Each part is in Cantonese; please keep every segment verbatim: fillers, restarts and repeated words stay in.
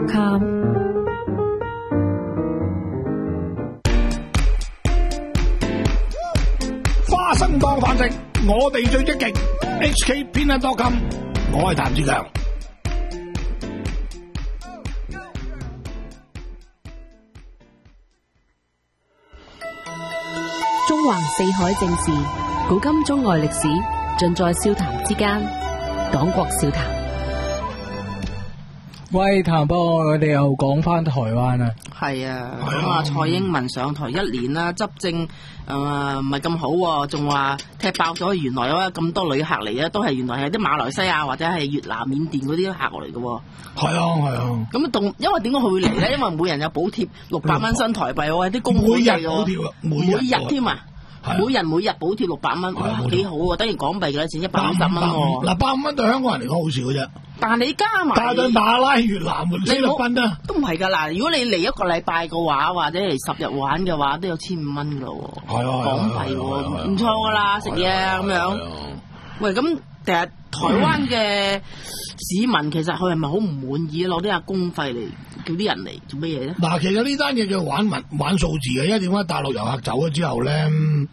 com。 花生當飯食，我哋最積極。H K 偏袒多金，我係譚志強。 中橫四海正事，古今中外歷史，盡在笑談之間。黨國笑談。 喂，譚波，我哋又講翻台灣啊。 係啊，咁啊，蔡英文上台一年啦，執政誒唔係咁好喎，仲話踢爆咗原來有咁多旅客嚟咧，都係原來係啲馬來西亞或者係越南、緬甸嗰啲客落嚟嘅喎。 係啊，係啊。咁動，因為點解佢會嚟咧？因為每人有補貼六百蚊新台幣喎，啲工會每日補貼啊，每日添啊。每人每日補貼六百蚊，哇，幾好喎！等於港幣幾多錢？一百五十蚊喎。嗱，百五蚊對香港人嚟講好少嘅啫。但係你加埋，但係對馬拉、越南、菲律賓啊，都唔係㗎。嗱，如果你嚟一個禮拜嘅話，或者嚟十日玩嘅話，都有千五蚊㗎喎。係啊，港幣喎，唔錯㗎啦，食嘢咁樣。喂，咁其實台灣嘅市民其實佢係咪好唔滿意？攞啲阿公費嚟叫啲人嚟做乜嘢咧？嗱，其實呢單嘢叫玩文玩數字嘅，因為點解大陸遊客走咗之後咧，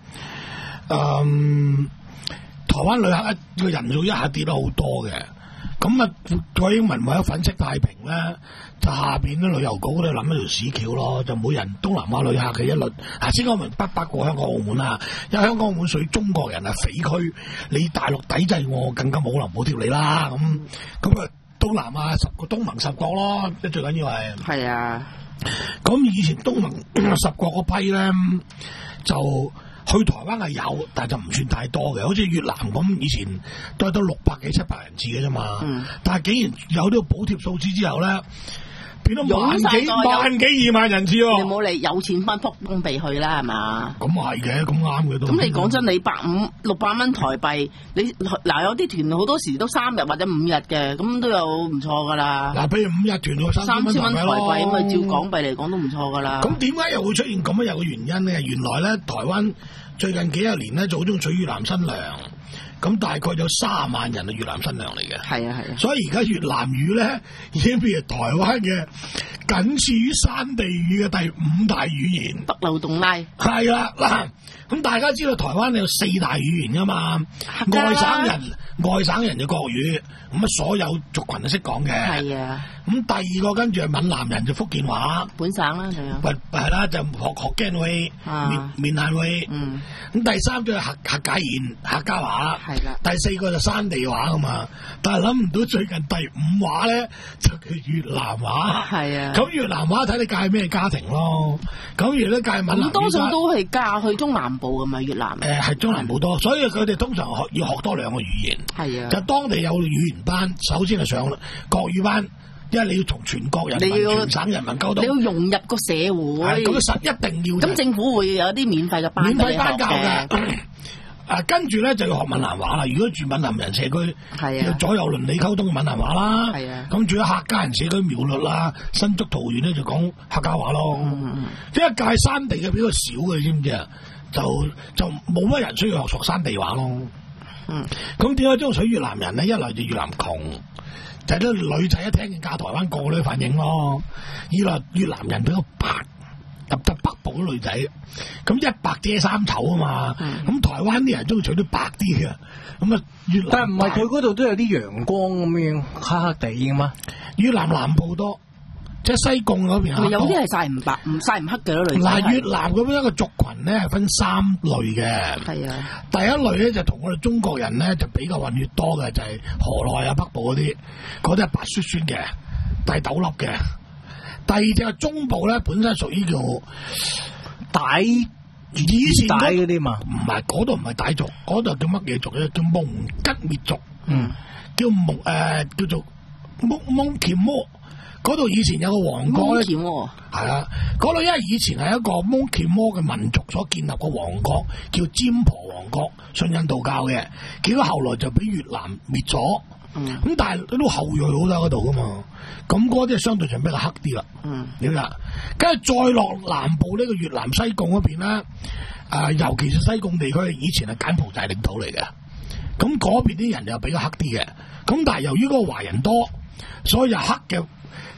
嗯，台灣旅客一個人數一下跌得好多嘅。咁啊，蔡英文為咗粉飾太平咧，就下邊啲旅遊局嗰度諗一條屎橋咯，就每人東南亞旅客嘅一律，啊先講明北北過香港澳門啊，因為香港澳門屬於中國人啊匪區，你大陸抵制我，更加冇能補貼你啦。咁咁啊，東南亞十個東盟十國咯，即最緊要係係啊。咁以前東盟十國嗰批咧就。去台灣係有，但係就唔算太多嘅，好似越南咁，以前都係得六百幾七百人次嘅啫嘛。嗯、但係竟然有呢個補貼數字之後咧，變咗萬幾萬幾二萬人次喎。你冇理有錢分福封地去啦，係嘛？咁係嘅，咁啱嘅都。咁你講真，你百五六百蚊台幣，你嗱有啲團好多時都三日或者五日嘅，咁都有唔錯噶啦。嗱，譬如五日團就三千蚊台幣，咁啊照港幣嚟講都唔錯噶啦。咁點解又會出現咁樣有個原因咧？原來咧，台灣最近幾十年咧，就好中意娶越南新娘，咁大概有三萬人係越南新娘嚟嘅。係啊係啊。所以而家越南語咧已經變成台灣嘅僅次於山地語嘅第五大語言。北漏洞拉。係啦嗱，咁大家知道台灣有四大語言噶嘛，外省人外省人嘅國語，咁啊所有族群都識講嘅。係啊。咁第二個跟住係閩南人就福建話，本省啦仲有。係係啦，就學學驚威、閩閩南威。嗯。咁第三個係客客家言、客家話。係啦。第四個就山地話噶嘛，但係諗唔到最近第五話咧就叫越南話。係啊。咁越南話睇你嫁咩家庭咯。咁如果嫁閩南，咁多數都係嫁去中南部噶嘛越南。誒係中南部多，所以佢哋通常學要學多兩個語言。係啊。就當地有語言班，首先係上國語班。因為你要同全國人民、全省人民溝通，你要融入個社會，咁實一定要。咁政府會有啲免費嘅班，免費班教嘅。啊，跟住咧就要學閩南話啦。如果住閩南人社區，係啊，左右鄰里溝通嘅閩南話啦。係啊。咁住喺客家人社區苗栗啦、新竹桃園咧就講客家話咯。嗯，因為界山地嘅比較少嘅，知唔知啊？就就冇乜人需要學熟山地話咯。嗯。咁點解中意娶越南人咧？一來就越南窮。就係啲女仔一聽見嫁台灣個個都反應咯，二來越南人比較白，入得北部啲女仔，咁一白遮三醜啊嘛，咁、嗯、台灣啲人中意娶啲白啲嘅，咁啊越南，但係唔係佢嗰度都有啲陽光咁樣黑黑地嘅嘛？越南南部多，即係西貢嗰邊，有啲係曬唔白、唔曬唔黑嘅咯女仔。嗱，越南嗰邊一個族群咧係分三類嘅，係啊，第一類咧就同我哋中國人咧就比較混血多嘅，就係、是、河內啊北部嗰啲，嗰啲係白雪雪嘅，大豆粒嘅。第二隻係中部咧，本身屬於叫傣，以前傣嗰啲嘛，唔係嗰度唔係傣族，嗰度叫乜嘢族咧？叫蒙吉滅族，嗯，叫蒙誒、呃、叫做蒙蒙喬摩。嗰度以前有個王國咧，係啊，嗰度因為以前係一個蒙喬摩嘅民族所建立個王國，叫占婆王國，信印度教嘅，結果後來就俾越南滅咗，咁、嗯、但係都後裔好多嗰度噶嘛，咁嗰啲係相對上比較黑啲啦，嗯，點呀？跟住再落南部呢個越南西貢嗰邊咧，誒、呃，尤其是西貢地區，以前係柬埔寨領土嚟嘅，咁嗰邊啲人又比較黑啲嘅，咁但係由於嗰個華人多，所以就黑嘅。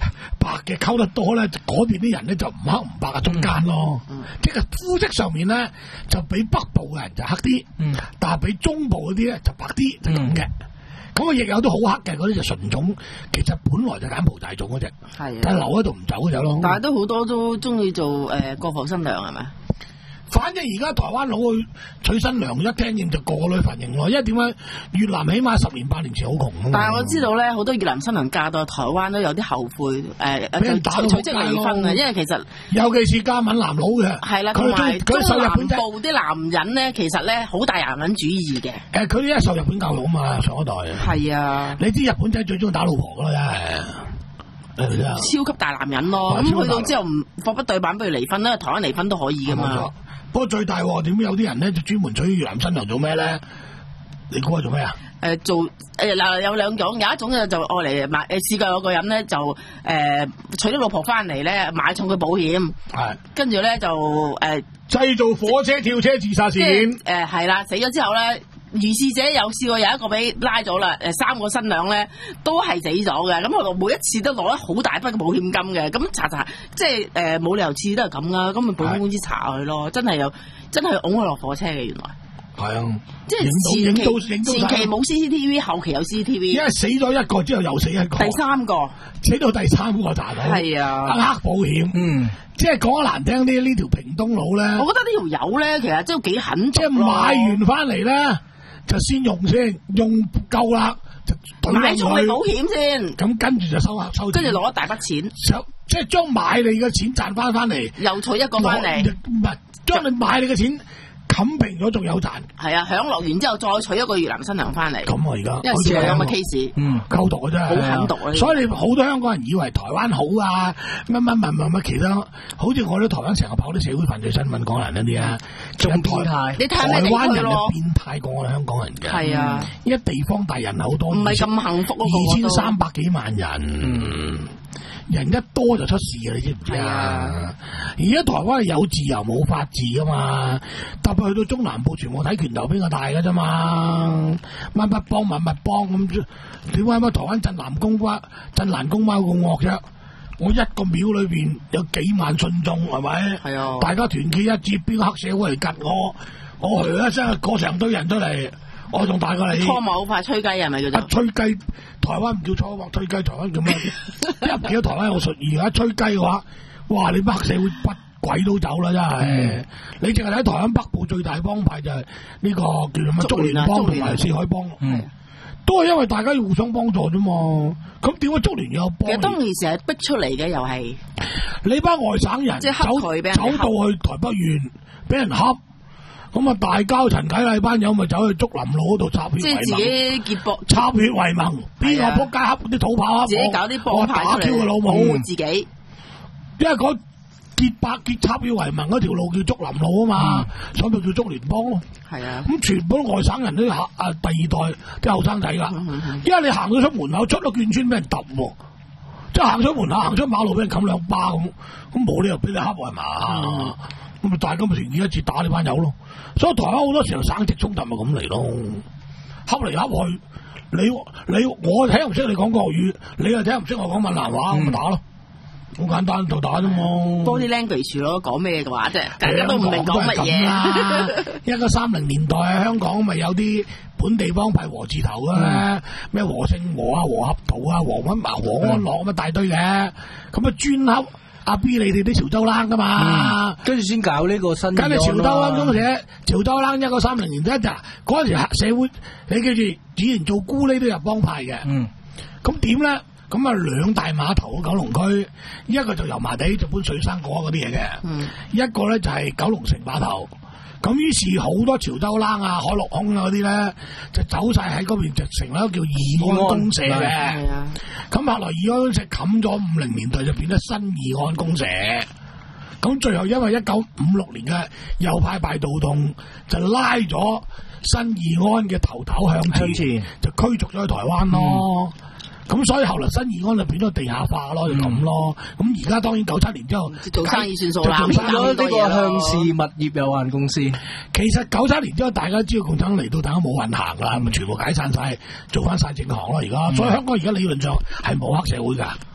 白嘅溝得多咧，嗰邊啲人咧就唔黑唔白嘅中間咯。 嗯、 即係膚色上面咧就比北部嘅人就黑啲， 嗯、但係比中部嗰啲咧就白啲，就咁嘅。咁啊亦有都好黑嘅，嗰啲就純種，其實本來就柬埔寨種嗰隻，但係留喺度唔走嗰隻咯。 但係都好多都中意做誒、呃、國防新娘係咪？ 反正而家台灣佬去娶新娘，一聽見就個個女反應咯。因為點解越南起碼十年八年前好窮啊嘛。 但係我知道咧，好多越南新娘嫁到台灣都有啲後悔，誒、呃， 俾人打到隨即離婚啊！因為其實尤其是嫁閩南佬嘅， 係啦，同埋佢受日本南部啲男人咧，其實咧好大男人主義嘅。 誒，佢哋因為受日本教育啊嘛，上一代。 係啊， 你知日本仔最中意打老婆噶啦，真係。 超級大男人咯，咁去到之後唔貨不對版，不如離婚啦。台灣離婚都可以噶嘛。 不過最大喎，點解有啲人咧就專門娶越南新娘做咩咧？你估係做咩啊？ 誒、呃、做誒嗱、呃、有兩種，有一種就就愛嚟買誒試過有個人咧就誒、呃、娶咗老婆翻嚟咧買重佢保險，係跟住咧就誒、呃、 製造火車跳車自殺事件。 誒係啦，死咗之後咧，如是者有試過有一個俾拉咗啦，誒三個新娘咧都係死咗嘅，咁我每一次都攞咗好大筆嘅保險金嘅，咁查查即係誒冇理由次次都係咁啦，咁咪保險公司查佢咯，真係有真係拱佢落火車嘅原來。係啊， 即係前期前期冇 C C T V， 後期有 C C T V。 因為死咗一個之後又死一個， 第三個死到第三個大佬。係啊，黑保險。嗯，即係講得難聽啲，呢條屏東佬咧， 我覺得呢條友咧其實真係幾狠。 即係買完翻嚟咧，就先用先，用夠啦就買重你保險先。 咁跟住就收下收， 跟住攞一大筆錢， 即係將買你嘅錢賺翻翻嚟， 又取一個翻嚟， 唔係將你買你嘅錢。冚平咗仲有賺， 係啊！享樂完之後再娶一個越南新娘翻嚟， 咁啊而家， 因為試過有咁嘅 case， 嗯，夠毒嘅真係， 好狠毒啊！ 所以你好多香港人以為台灣好啊，乜乜乜乜乜其他，好似我哋台灣成日跑啲社會犯罪新聞講人嗰啲啊，仲變態， 你睇台灣人係變態過我哋香港人嘅， 係啊， 一地方大人口多， 唔係咁幸福咯， 二千三百幾萬人。人一多就出事嘅，你知唔知啊？而家台灣係有自由冇法治噶嘛，特別去到中南部全部睇拳頭邊個大嘅啫嘛，乜乜幫乜乜幫咁，點解乜台灣鎮南宮瓜鎮南宮貓咁惡啫？我一個廟裏邊有幾萬信眾係咪？係啊！大家團結一致，邊個黑社會嚟吉我？我噓一聲，過成堆人出嚟。我仲大過你， 初某快吹雞係咪叫做？ 吹雞，台灣唔叫初某，吹雞台灣叫咩？一唔記得台灣有術語，而家吹雞嘅話，哇！你黑社會不鬼都走啦，真係。嗯、你淨係睇台灣北部最大幫派就係呢個叫咩竹聯幫同埋四海幫，嗯，都係因為大家要互相幫助啫嘛。咁點解竹聯有幫？ 其實當其時係逼出嚟嘅，又係你班外省人即係走走到去台北縣，俾人恰。咁啊，大交陳啟禮班友咪走去竹林路嗰度插血為盟， 即係自己結搏插血為盟，邊個仆街恰啲土炮， 自己搞啲幫派出嚟， 個老母保護自己。 因為嗰結百結插血為盟嗰條路叫竹林路啊嘛，所以咪叫竹聯幫咯。係啊，咁全部外省人都下啊第二代啲後生仔噶，因為你行到出門口，出咗眷村俾人揼喎，即係行出門口行出馬路俾人冚兩巴咁，咁冇理由俾你恰係嘛？咁咪大家咪團結一致打呢班友咯，所以台灣好多時候省籍衝突咪咁嚟咯，恰嚟恰去，你你我睇唔識你講國語，你又睇唔識我講閩南話，咁咪、嗯、打咯，好簡單就打啫嘛。多啲 language 咯，講咩嘅話啫，大家都唔明講乜嘢。 一個三零年代啊，香港咪有啲本地幫派和字頭嘅，咩、嗯、和勝和啊、和合圖啊、和溫茅、和安樂咁一大堆嘅，咁啊專恰。阿 B 你哋啲潮州冷噶嘛， 跟住先搞呢個新。 梗係潮州冷公社，潮州冷一個三零年一咋，嗰陣時黑社會，你記住，以前做咕喱都有幫派嘅。嗯，咁點咧？咁啊兩大碼頭九龍區，一個就油麻地就搬水生果嗰啲嘢嘅，嗯，一個咧就係九龍城碼頭。咁於是好多潮州冷啊、海陸空啊嗰啲咧，就走晒喺嗰邊，就成咗叫義安公社嘅。係啊，咁後來義安公社冚咗五零年代就變咗新義安公社。咁最後因為一九五六年嘅右派大暴動，就拉咗新義安嘅頭頭向前，前就驅逐咗去台灣咯。咁、嗯、所以後來新義安就變咗地下化咯，就咁咯。咁而家當然九七年之後做生意算數啦， 變咗呢個向氏物業有限公司。 其實九七年之後，大家知道共產黨嚟到，大家冇運行啦，咪全部解散晒，做翻晒正行咯。而家、嗯、所以香港而家理論上係冇黑社會噶。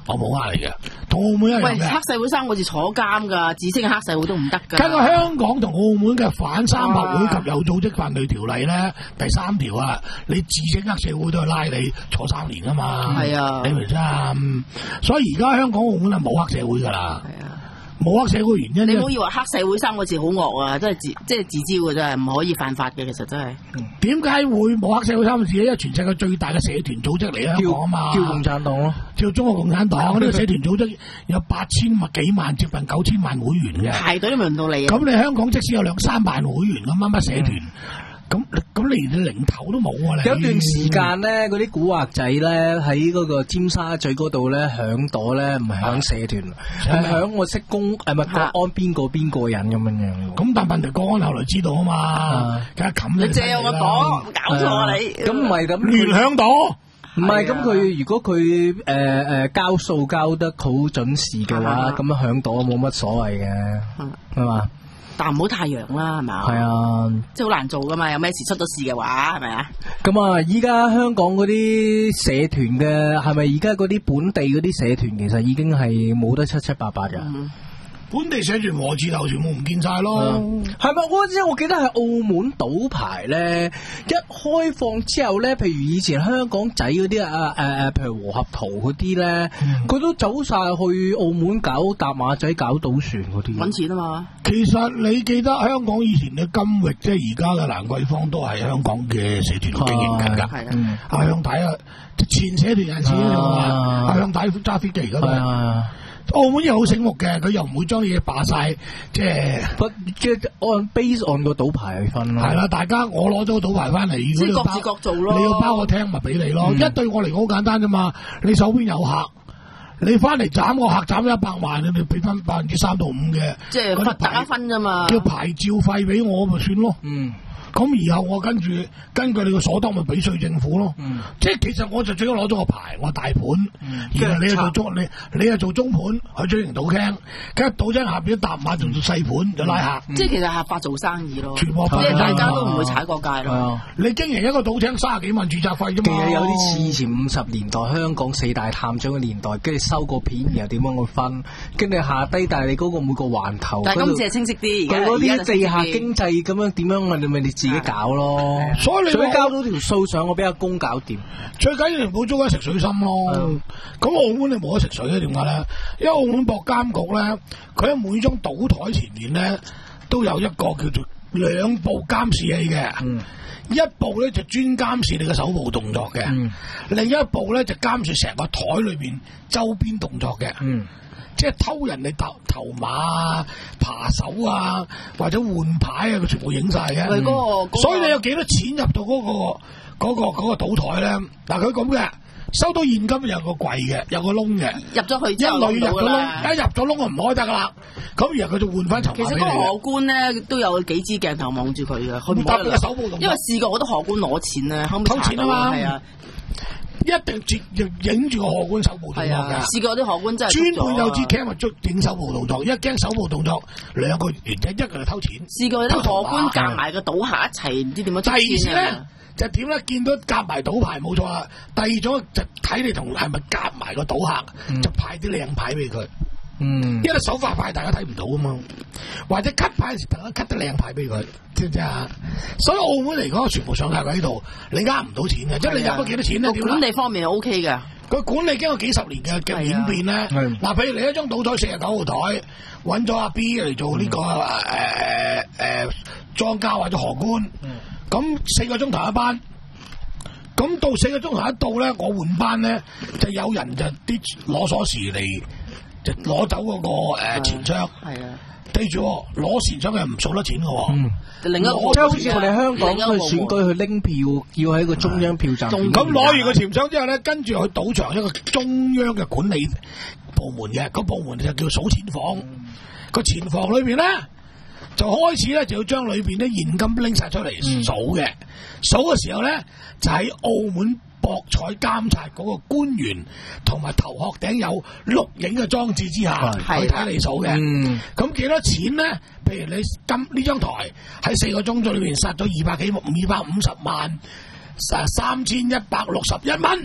我冇呃你嘅，同澳門一樣喂， 嘅。 黑社會三個字坐監㗎，自稱黑社會都唔得㗎。 根據香港同澳門嘅反三合會及有組織犯罪條例咧，第三條啊，你自稱黑社會都係拉你坐三年啊嘛。 係啊， 你明唔明啊？所以而家香港澳門係冇黑社會㗎啦。 係啊。 冇黑社會原因， 你唔好以為黑社會三個字好惡啊，都係自即係自招嘅真係，唔可以犯法嘅，其實真係。 點解會冇黑社會三個字咧？因為全世界最大嘅社團組織嚟香港啊嘛， 叫共產黨咯， 叫中國共產黨呢個社團組織有八千萬幾萬接近九千萬會員嘅， 排隊都輪到你啊！ 咁你香港即使有兩三萬會員咁乜乜社團。咁咁你零頭都冇啊！你有段時間咧，嗰啲古惑仔咧喺嗰個尖沙咀嗰度咧響朵咧，唔係響社團，係響我識公誒咪國安邊個邊個人咁樣樣。 咁但問題國安後來知道啊嘛，梗係冚你借我個朵，搞錯啊你！ 咁唔係咁聯響朵， 唔係咁佢如果佢誒誒交數交得好準時嘅話，咁樣響朵冇乜所謂嘅，係嘛？ 但唔好太陽啦，係咪啊？ 係啊， 即係好難做噶嘛，有咩事出咗事嘅話，係咪啊？ 咁啊，依家香港嗰啲社團嘅係咪而家嗰啲本地嗰啲社團其實已經係冇得七七八八㗎？ 嗯本地社團和字頭全部唔見晒咯， 係咪？嗰陣我記得係澳門賭牌咧，一開放之後咧，譬如以前香港仔嗰啲啊誒誒，譬如和合圖嗰啲咧，佢、嗯、都走晒去澳門搞搭馬仔、搞賭船嗰啲， 揾錢啊嘛。 其實你記得香港以前嘅金域，即係而家嘅蘭桂坊，都係香港嘅社團經營緊㗎。係啊，阿向太啊，前社團人士啊嘛，阿向太揸飛機嗰度。澳門又好醒目嘅，佢又唔會將啲嘢霸晒，即係即係按 base 按個賭牌去分咯。 係啦，大家我攞咗個賭牌翻嚟， 即係各自各做咯。 你要包個廳咪俾你咯。嗯、一對我嚟講好簡單啫嘛。你手邊有客，你翻嚟斬個客斬一百萬，你咪俾翻百分之三到五嘅， 即係大家分啫嘛。 叫牌照費俾我咪算咯。嗯。咁以後我跟住根據你個所得咪俾稅政府咯，嗯、即係其實我就最多攞咗個牌，我大盤，嗯、然後你又做中你你又做中盤去追型賭廳，跟住賭廳下邊搭馬做做細盤就拉客， 嗯、即係其實合法做生意咯， 全部即係大家都唔會踩過界咯。 啊、 你經營一個賭廳三十幾萬註冊費啫嘛， 其實有啲似以前五十年代香港四大探長嘅年代，跟住收個片然後點樣去分，跟住下低但係你嗰個每個環頭， 但係今次係清晰啲， 佢嗰啲地下經濟咁樣點樣，你咪你自己搞咯。 所以你最交到條數上，我俾阿公搞掂。 最緊要唔好捉緊食水深咯。咁、嗯、澳門你冇得食水咧，點解咧？因為澳門博監局咧，佢喺每張賭台前面咧都有一個叫做兩部監視器嘅。嗯、一部咧就專監視你嘅手部動作嘅，嗯、另一部咧就監視成個台裏邊周邊動作嘅。嗯即係偷人哋頭頭馬啊、扒手啊，或者換牌啊，佢全部影晒嘅。 嗯嗰個、 所以你有幾多錢入到嗰、嗰個嗰、嗰個嗰、嗰個賭台咧？嗱，佢咁嘅，收到現金有個櫃嘅，有個窿嘅。 入咗去一女入咗窿，一入咗窿就唔開得噶啦。咁然後佢就換翻籌碼俾你。 其實嗰個荷官咧都有幾支鏡頭望住佢嘅，佢唔得手部動作。 因為試過好多荷官攞錢咧，後尾偷錢啊嘛。 係啊。 一定接影住個荷官手部動作㗎， 試過啲荷官真係專門有支 cam 捉影手部動作，一驚手部動作兩個原因，一個就偷錢， 試過啲荷官夾埋個賭客一齊唔知點樣。 第二次咧就點咧？見到夾埋賭牌冇錯啦，第二種就睇你同係咪夾埋個賭客，嗯、就派啲靚牌俾佢。嗯，因為手法牌大家睇唔到啊嘛，或者 cut 牌時大家 cut 得靚牌俾佢，知唔知啊？所以澳門嚟講，全部上晒喺度，你呃唔到錢嘅，即係你入咗幾多錢咧？ 管理方面係 O K 嘅， 佢管理經過幾十年嘅嘅演變咧。嗱，譬如你一張賭台四十九號台，揾咗阿 B 嚟做呢、這個誒誒誒莊家或者荷官，咁四個鐘頭一班。咁到四個鐘頭一到咧，我換班咧，就有人就啲攞鎖匙嚟。就攞走嗰、那個誒、呃、錢箱，係啊，記住攞錢箱嘅唔數得錢嘅，嗯， 另一個即係好似我哋香港去選舉去拎票，要喺個中央票站。咁攞完個錢箱之後咧，跟住去賭場一個中央嘅管理部門嘅，個部門就叫數錢房。個、嗯、錢房裏邊咧就開始咧就要將裏邊啲現金拎晒出嚟數嘅，數嘅、嗯、時候咧就喺澳門博彩監察嗰個官員同埋頭殼頂有錄影嘅裝置之下，去睇你數嘅。咁幾、嗯、多錢咧？譬如你今呢張台喺四個鐘左右裏邊殺咗二百幾二百五十萬，誒三千一百六十一蚊。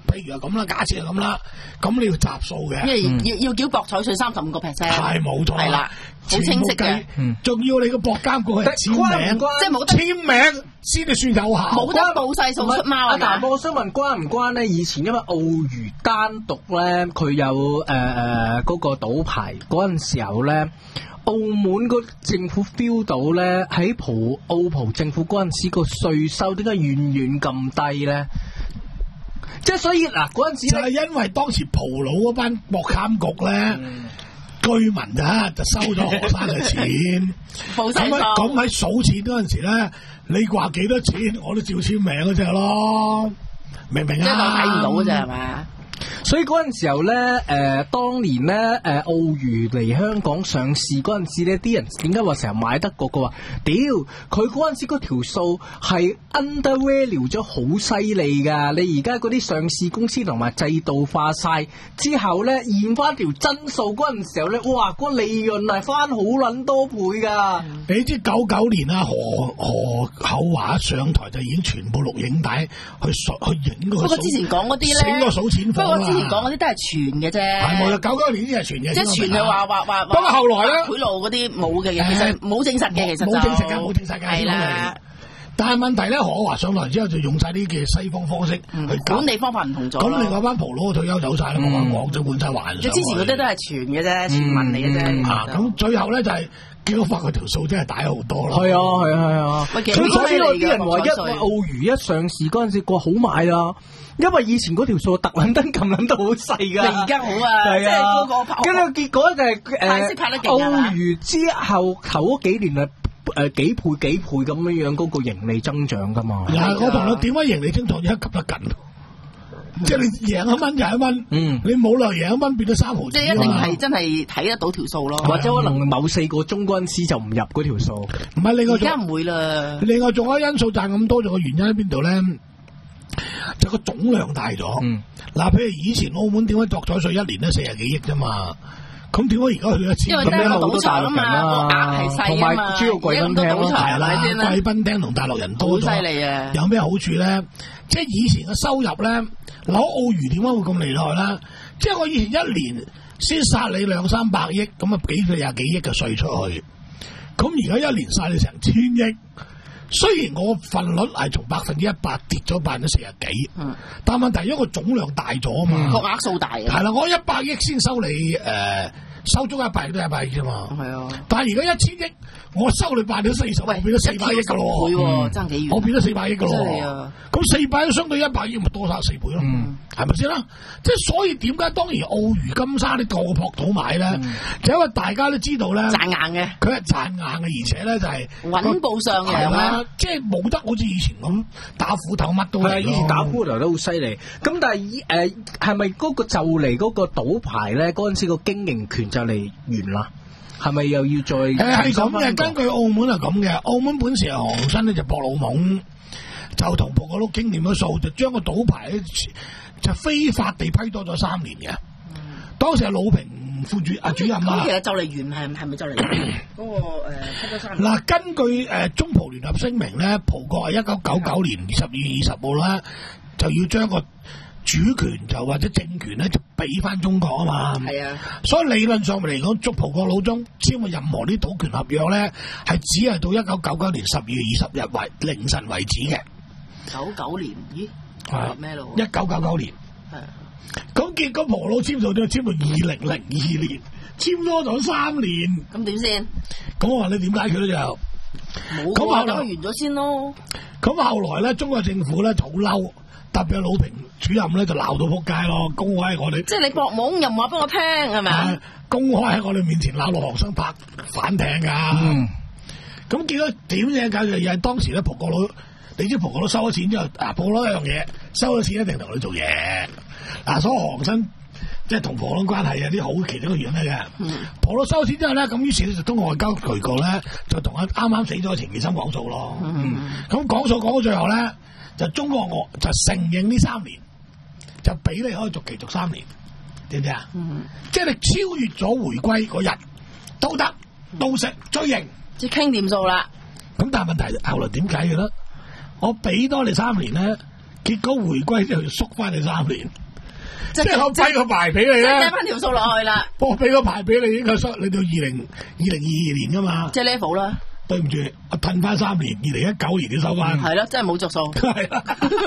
譬如係咁啦，假設係咁啦，咁你要集數嘅， 因為要要繳博彩稅三十五個 percent， 係冇錯， 係啦，好清晰嘅， 仲要你個博監局係簽名， 即係冇得簽名先至算有效， 冇得報細數出貓啊！ 但係我想問關唔關咧？以前因為澳娛單獨咧，佢有誒誒嗰個賭牌嗰陣時候咧。澳門個政府 feel 到咧，喺葡澳葡政府嗰陣時個稅收點解遠遠咁低咧？即係所以嗱，嗰陣時就係因為當時葡佬嗰班博監局咧，嗯、居民啊就收咗學生嘅錢，咁喺咁喺數錢嗰陣時咧，你話幾多錢我都照簽名嗰隻咯，明唔明啊？ 即係我睇唔到嘅啫係嘛？ 所以嗰陣時候咧，誒、呃，當年咧，誒、呃，澳娛嚟香港上市嗰陣時咧，啲人點解話成日買得過？佢話，屌，佢嗰陣時嗰條數係 undervalue 咗好犀利噶。你而家嗰啲上市公司同埋制度化晒之後咧，現翻條真數嗰陣時候咧，哇，個利潤係翻好撚多倍噶。 你知九九年啊，何何厚華上台就已經全部錄影帶去數去影嗰個數。不過之前講嗰啲咧， 整個數錢房。 我之前講嗰啲都係傳嘅啫，係冇啦，九九年先係傳嘅， 即係傳係話話話。 不過後來咧， 賄賂嗰啲冇嘅，其實冇證實嘅，其實冇證實嘅，冇證實嘅， 係啦。 但係問題咧，可華上台之後就用晒啲嘅西方方式去管理方法唔同咗。 咁另外班葡佬退休走晒啦，冇話講就換晒還。 即之前嗰啲都係傳嘅啫，傳聞嚟嘅啫。 啊，咁最後咧就係結果發覺條數真係大好多咯。 係啊，係啊，係啊。所以有啲人話一澳娛一上市嗰陣時，個好買啦。因為以前嗰條數特撚登咁撚都好細㗎， 而家好啊， 係啊，跟住結果就係誒澳娛之後頭嗰幾年啊誒幾倍幾倍咁樣樣嗰個盈利增長㗎嘛。 嗱，我同你點解盈利增長一級一緊？即係你贏一蚊就一蚊，嗯，你冇理由贏一蚊變咗三毫子。 即係一定係真係睇得到條數咯， 或者可能某四個中嗰陣時就唔入嗰條數。 唔係另外， 而家唔會啦。 另外仲有因素賺咁多，仲個原因喺邊度咧？就個總量大咗，嗱、嗯，譬如以前澳門點解博彩稅一年都四十幾億啫嘛，咁點解而家去一千？ 因為得個賭場啊嘛，額係細啊嘛， 主要貴賓廳係啦，貴賓廳同大陸人多咗， 好犀利啊！ 有咩好處咧？即係以前嘅收入咧，攞澳娛點解會咁厲害咧？即係我以前一年先殺你兩三百億，咁啊幾佢廿幾億嘅稅出去，咁而家一年殺你成千億。雖然我份率係從百分之一百跌咗百分之四十幾，嗯、但問題因為個總量大咗啊嘛， 個額數大啊， 係啦，我一百億先收你誒。呃收足一百億都一百億啫嘛，係啊！但係而家一千億，我收你百分之四十，我變咗四百億噶咯喎， 爭幾遠？ 我變咗四百億噶咯喎，咁四百億相對一百億，咪多晒四倍咯，係咪先啦？即係所以點解當然澳娛金沙啲個個撲到買咧？就因為大家都知道咧， 賺硬嘅， 佢係賺硬嘅，而且咧就係穩步上嘅，係嘛？ 即係冇得好似以前咁打斧頭乜都係， 以前打斧頭都好犀利。咁但係誒係咪嗰個就嚟嗰個賭牌咧？嗰陣時個經營權就嚟完啦，係咪又要再？誒係咁嘅，根據澳門係咁嘅。澳門本時係何鴻燊咧就博老懵，就同葡國佬傾掂咗數，就將個賭牌咧就非法地批多咗三年嘅。嗯、當時係魯平副主啊主任啦。 其實就嚟完係係咪就嚟完？嗰、那個誒批咗三年。 嗱，根據誒、呃、中葡聯合聲明咧，葡國係一九九九年十二月二十號啦，就要將個主權就或者政權咧就俾翻中國啊嘛，係啊，所以理論上嚟講，捉葡國佬中簽嘅任何啲賭權合約咧，係只係到一九九九年十二月二十日為凌晨為止嘅。 九九年，咦？ 係咩咯？ 一九九九年。係。咁結果葡佬簽數都簽到二零零二年，簽多咗三年。 咁點先？ 咁我話你點解決咧就？ 冇。咁後來完咗先咯。 咁後來咧，中國政府咧就好嬲。特別係魯平主任咧就鬧到撲街咯，公開喺我哋， 即係你博懵又唔話俾我聽係咪啊？ 公開喺我哋面前鬧落學生拍反艇噶，咁、嗯、結果點嘢搞就係當時咧葡國佬，你知葡國佬收咗錢之後，啊葡國佬一樣嘢，收咗錢一定同你做嘢，嗱、啊、所以何鴻燊即係同葡國佬關係有啲好其中一個原因嚟嘅。葡國佬收咗錢之後咧，咁於是咧就通過外交渠道咧，就同啱啱死咗嘅錢其琛講數咯，咁講數講到最後咧。就中國我就承認呢三年，就俾你可以續期續三年，知唔知啊？嗯、即係你超越咗回歸嗰日都得，到食追認， 即係傾掂數啦。 咁但係問題後來點解嘅咧？我俾多你三年咧， 結果回歸之後縮翻你三年， 即即係我批個牌俾你即係咧計，翻條數落去啦， 我俾個牌俾你，應該縮你到二零二零二二年噶嘛。 即係 level 啦， 對唔住，我褪翻三年，二零一九年要收翻。 係咯，真係冇着數。 係啦，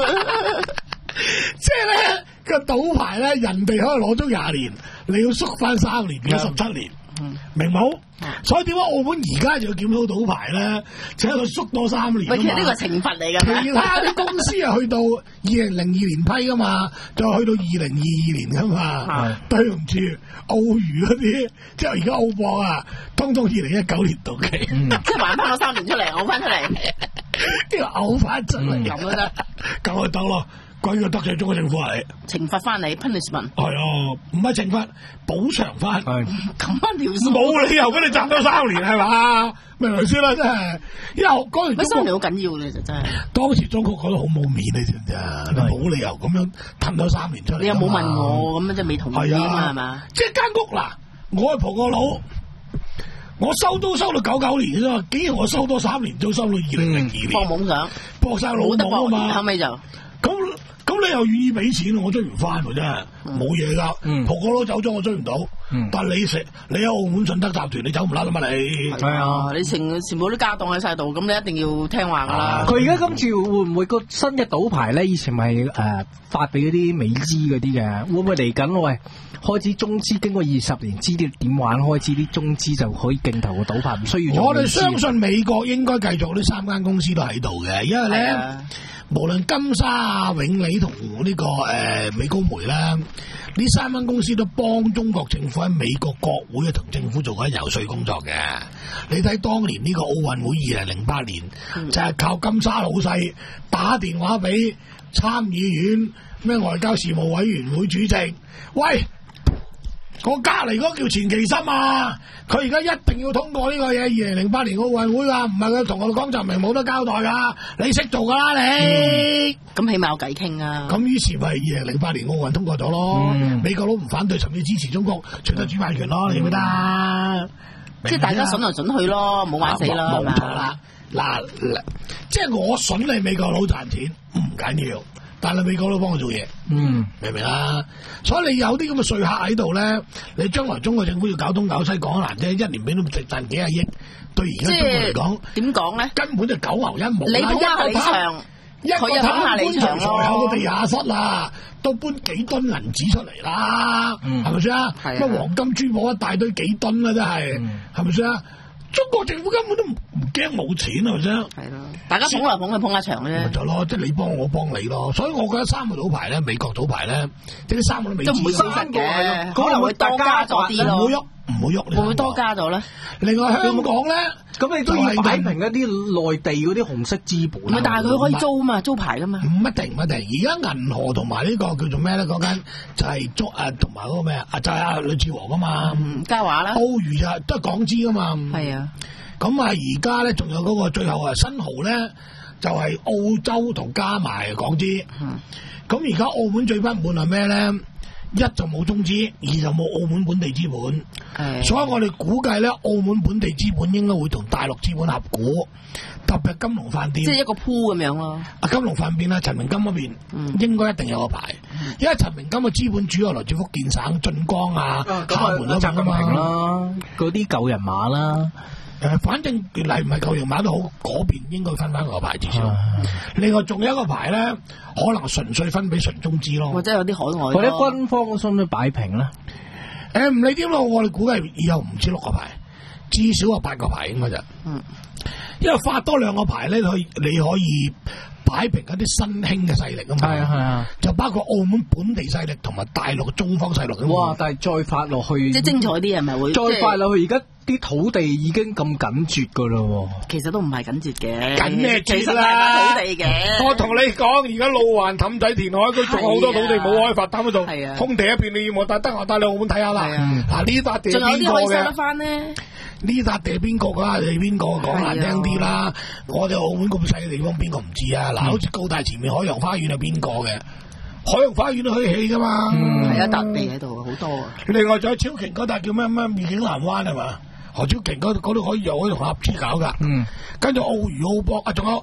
即係咧個賭牌咧，人哋可以攞咗廿年，你要縮翻三年，變咗十七年，明冇？所以點解澳門而家就要檢討賭牌咧？就係佢縮多三年啊喂，其實呢個嘛。 係懲罰嚟㗎。 其他啲公司啊，去到二零零二年批噶嘛，就去到二零二二年噶嘛。對唔住，澳娛嗰啲，即係而家澳博啊，通通二零一九年到期， 即係還翻嗰三年出嚟，嘔翻出嚟， 呢個嘔翻出嚟咁都得， 咁就得咯。鬼個得罪中國政府係懲罰翻你 punishment， 係啊，唔係懲罰，補償翻。 咁翻條數。 冇理由俾你賺多三年係嘛？明唔明先啦？真係，因為嗰時乜三中國年好緊要嘅就真係。 當時中國覺得好冇面你知唔知啊？你冇理由咁樣褪多三年出嚟。 你又冇問我，咁樣即係未同意啊嘛，係嘛？ 即係間屋嗱，我係蒲個佬，我收都收到九九年啫嘛，竟然我收多三年都收到二零零二年， 放懵上， 搏晒老冇得搏， 母啊嘛後。尾就咁咁你又願意俾錢，我追唔翻喎真係，冇嘢噶。蒲個佬走咗我追唔到，但係你食你喺澳門信德集團，你走唔甩啦嘛你。 係啊，你全全部啲家當喺晒度，咁你一定要聽話噶啦。 佢而家今次會唔會個新嘅賭牌咧？以前咪誒發俾嗰啲美資嗰啲嘅，會唔會嚟緊？喂，開始中資經過二十年知啲點玩，開始啲中資就可以競投個賭牌，唔需要做我哋美資相信美國應該繼續呢三間公司都喺度嘅，因為咧。 係啊無論金沙啊、永利同呢個誒、呃、美高梅啦，呢三間公司都幫中國政府喺美國國會啊同政府做緊遊說工作嘅。你睇當年呢個奧運會二零零八年，嗯、就係靠金沙老細打電話俾參議院咩外交事務委員會主席，喂！我隔離嗰叫錢其琛啊！佢而家一定要通過呢個嘢，二零零八年奧運會啊，唔係佢同我講就明冇得交代噶，你識做噶啦你。 咁起碼有偈傾啊！ 咁於是咪二零零八年奧運通過咗咯， 嗯、 美國佬唔反對，甚至支持中國取得主辦權咯，你覺得？ 即係大家筍來筍去咯，冇玩死啦， 冇錯啦。嗱，即係我筍你美國佬賺錢唔緊要。但係美國佬幫我做嘢，嗯，明唔明啊？所以你有啲咁嘅稅客喺度咧，你將來中國政府要搞東搞西講難啫，一年俾都值賺幾廿億，對而家中國嚟講， 點講咧？ 根本就九牛一毛。 你捧下你場， 一個佢又捧下你場咯。有個地下室啊，都搬幾噸銀紙出嚟啦，係咪先啊？乜黃金珠寶一大堆幾噸啊，真係，係咪先啊？中國政府根本都唔唔驚冇錢係咪先？ 係咯，大家捧來捧去捧下場啫。 咪就咯，即係你幫我幫你咯。所以我覺得三個賭牌咧，美國賭牌咧，即係三個都未都唔會消失嘅，可能會多加咗啲咯。 唔好喐，唔好喐。 會唔會多加咗咧？ 另外香港咧， 咁你都要擺平一啲內地嗰啲紅色資本。 唔係，但係佢可以租嘛，租牌噶嘛。 唔一定，唔一定。而家銀河同埋呢個叫做咩咧？嗰間就係租誒，同埋嗰個咩啊？就係阿呂志和噶嘛。 嗯，嘉華啦。 澳娛就都係港資噶嘛。 係啊。 咁啊，而家咧仲有嗰個最後啊，新濠咧就係、是、澳洲同加埋港資。咁而家澳門最不滿係咩咧？一就冇中資，二就冇澳門本地資本。 係。 所以我哋估計咧，澳門本地資本應該會同大陸資本合股，特別金龍飯店。 即係一個鋪咁樣咯。 啊，金龍飯店啦，陳明金嗰邊、嗯、應該一定有個牌，嗯、因為陳明金嘅資本主要來自福建省晉江啊、廈門嗰邊啊嘛， 嗰啲舊人馬啦。 誒，反正嚟唔係舊人馬都好，嗰邊應該分翻個牌至少。另外仲有一個牌咧，可能純粹分俾純中資咯， 或者有啲海外。 或者軍方嘅心都擺平啦。 誒，唔理點咯，我哋估計以後唔止六個牌，至少有八個牌應該就。嗯。因為發多兩個牌咧，你可以你可以擺平一啲新興嘅勢力啊嘛。係啊係啊。就包括澳門本地勢力同埋大陸中方勢力。 哇！但係再發落去， 即係精彩啲係咪會？ 再發落去，而家啲土地已經咁緊絕噶啦。 其實都唔係緊絕嘅。 緊咩其實啦？ 土地嘅。 我同你講，而家路環氹仔填海區仲有好多土地冇開發，擔喺度。 係啊。 空地一片，你要我帶得我帶你澳門睇下啦。嗱呢笪地邊個嘅？ 仲有啲可以收得翻呢？ 呢笪地邊個噶？你邊個講難聽啲啦？我哋澳門咁細嘅地方，邊個唔知啊？嗱，好似高大前面海洋花園係邊個嘅？海洋花園都可以起噶嘛？ 係一笪地喺度，好多啊！ 另外仲有超瓊嗰笪叫咩咩御景南灣係嘛？何超瓊嗰度嗰度可以又可以同合資搞噶。嗯，跟住澳娛澳博啊，仲有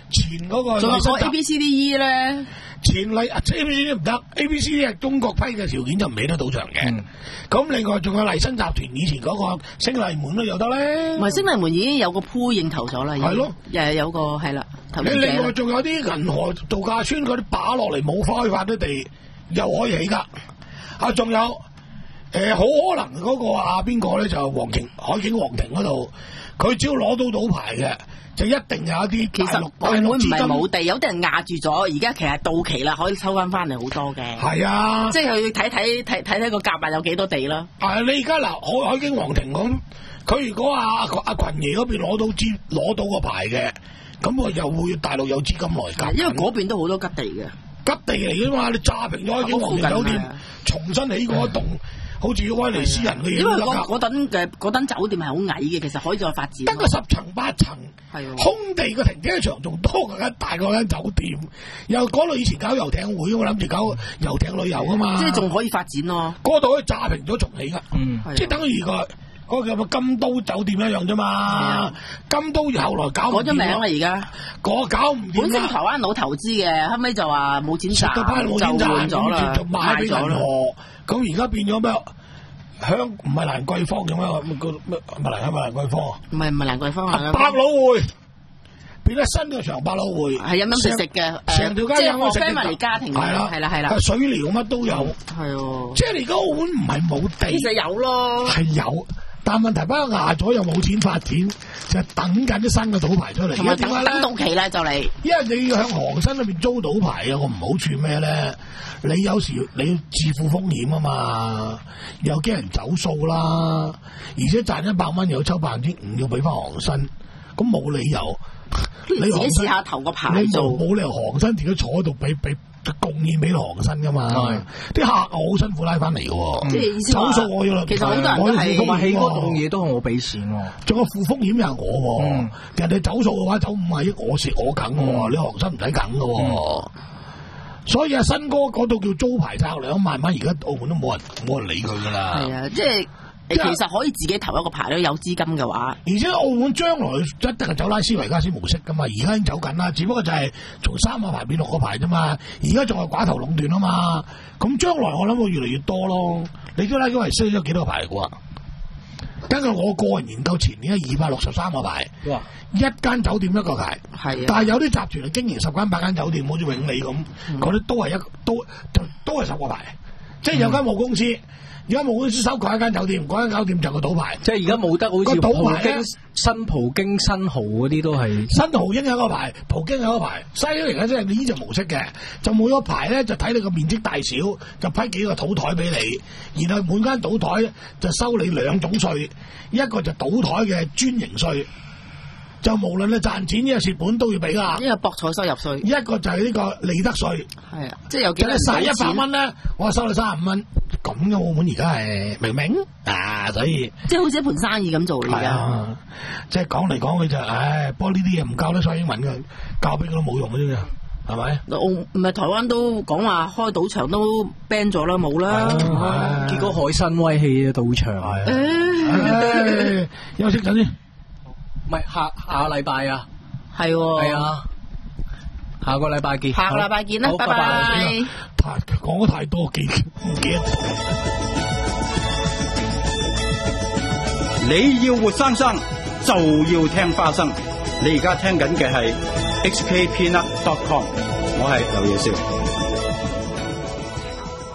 前嗰個仲有個麗新 A B C D E 咧， 前麗 A B C D 唔得 ，A B C D 係中國批嘅條件就唔起得賭場嘅。咁、嗯、另外仲有麗新集團以前嗰個星麗門都有得咧。 唔係星麗門已經有個鋪認投咗啦，係咯， 誒有個係啦。 你另外仲有啲銀河度假村嗰啲把落嚟冇開發啲地，又可以起噶。啊，仲有誒，好、呃、可能嗰個啊邊個咧就皇庭海景皇庭嗰度，佢只要攞到賭牌嘅，就一定有一啲其實澳門唔係冇地，有啲人壓住咗，而家其實到期啦，可以抽翻翻嚟好多嘅。 係啊， 即係佢睇睇睇睇睇個夾埋有幾多地啦。 啊，你而家嗱海海景皇庭咁，佢如果阿阿阿群爺嗰邊攞到資攞到個牌嘅，咁我又會大陸有資金來夾， 因為嗰邊都好多吉地嘅。 吉地嚟噶嘛，你炸平咗海景皇庭酒店，重新起過一棟。好似威尼斯人嘅嘢， 因為嗰嗰等嘅嗰等酒店係好矮嘅，其實可以再發展。 得個十層八層， 係空地個停車場仲多過間大過間酒店。又嗰度以前搞遊艇會，我諗住搞遊艇旅遊啊嘛。 即係仲可以發展咯。 嗰度可以炸平咗重起噶， 嗯， 即係等於個嗰個叫乜金都酒店一樣啫嘛。金都後來搞改咗名啦，而家嗰搞唔掂。 本身台灣佬投資嘅，後尾就話冇錢賺，就換咗啦， 就賣俾銀河。咁而家變咗咩？香唔係蘭桂坊嘅咩？個咩唔係蘭係咪蘭桂坊啊？ 唔係唔係蘭桂坊啊！ 百老匯變咗新嘅場，百老匯係飲飲食食嘅， 成條街有飲食嘅家庭係啦係啦係啦， 水療乜都有， 係哦。 即係你而家澳門唔係冇地， 其實有咯， 係有。但問題班壓咗又冇錢發展，就等緊啲新嘅賭牌出嚟。 同埋等等到期啦就嚟。 因為你要向航新裏邊租賭牌啊，我唔好處咩咧？你有時你要自負風險啊嘛，又驚人走數啦，而且賺一百蚊又抽百分之五要俾翻航新，咁冇理由。 你自己試下投個牌做， 冇理由航新自己坐喺度俾俾貢獻俾航新噶嘛？啲客好辛苦拉翻嚟嘅， 即係意思話走數我要， 其實好多人都係同埋起嗰棟嘢都係我俾錢喎， 仲有負風險又係我， 嗯、 人哋走數嘅話走五萬億我蝕我梗嘅，你航新唔使梗嘅。嗯所以啊，新哥嗰度叫租牌策略，慢慢而家澳門都冇人冇人理佢噶啦。 係啊，即係其實可以自己投一個牌咯，有資金嘅話。 而且澳門將來一定係走拉斯維加斯模式噶嘛，而家已經走緊啦，只不過就係從三個牌變六個牌啫嘛。而家仲係寡頭壟斷啊嘛，咁將來我諗會越嚟越多咯。你知拉斯維加斯咗幾多個牌嚟㗎？根據我個人研究，前年係二百六十三個牌，哇！一間酒店一個牌， 係啊。 但係有啲集團係經營十間八間酒店，好似永利咁，嗰啲、嗯、都係一都都都係十個牌，即係有間冇公司。而家冇公司收購一間酒店，嗰間酒店就個賭牌， 即係而家冇得好似個賭牌咧， 新葡京、新濠嗰啲都係新濠英有個牌，葡京有個牌，西嚟嘅即係呢隻模式嘅，就每個牌咧就睇你個面積大小，就批幾個賭台俾你，然後每間賭台就收你兩種稅，一個就賭台嘅專營稅。就無論你賺錢呢個蝕本都要俾啦， 呢個博彩收入稅， 一個就係呢個利得稅， 係啊，即係有幾多你使一百蚊咧，我收你三十五蚊，咁嘅澳門而家係明唔明啊？所以即係好似一盤生意咁做而家， 啊，即係講嚟講去就，唉，不過呢啲嘢唔教得所以英文嘅，教俾佢都冇用嘅啫，係咪？ 澳唔係台灣都講話開賭場都 ban 咗啦，冇啦， 結果海參威氣嘅賭場係， 休息陣先。 唔係下下禮拜啊， 係係啊，下個禮拜見， 下個禮拜見啦，拜拜。 太講咗太多，記唔記得？ 你要活生生就要聽花生。你而家聽緊嘅係 H K Peanut dot com， 我係劉野少。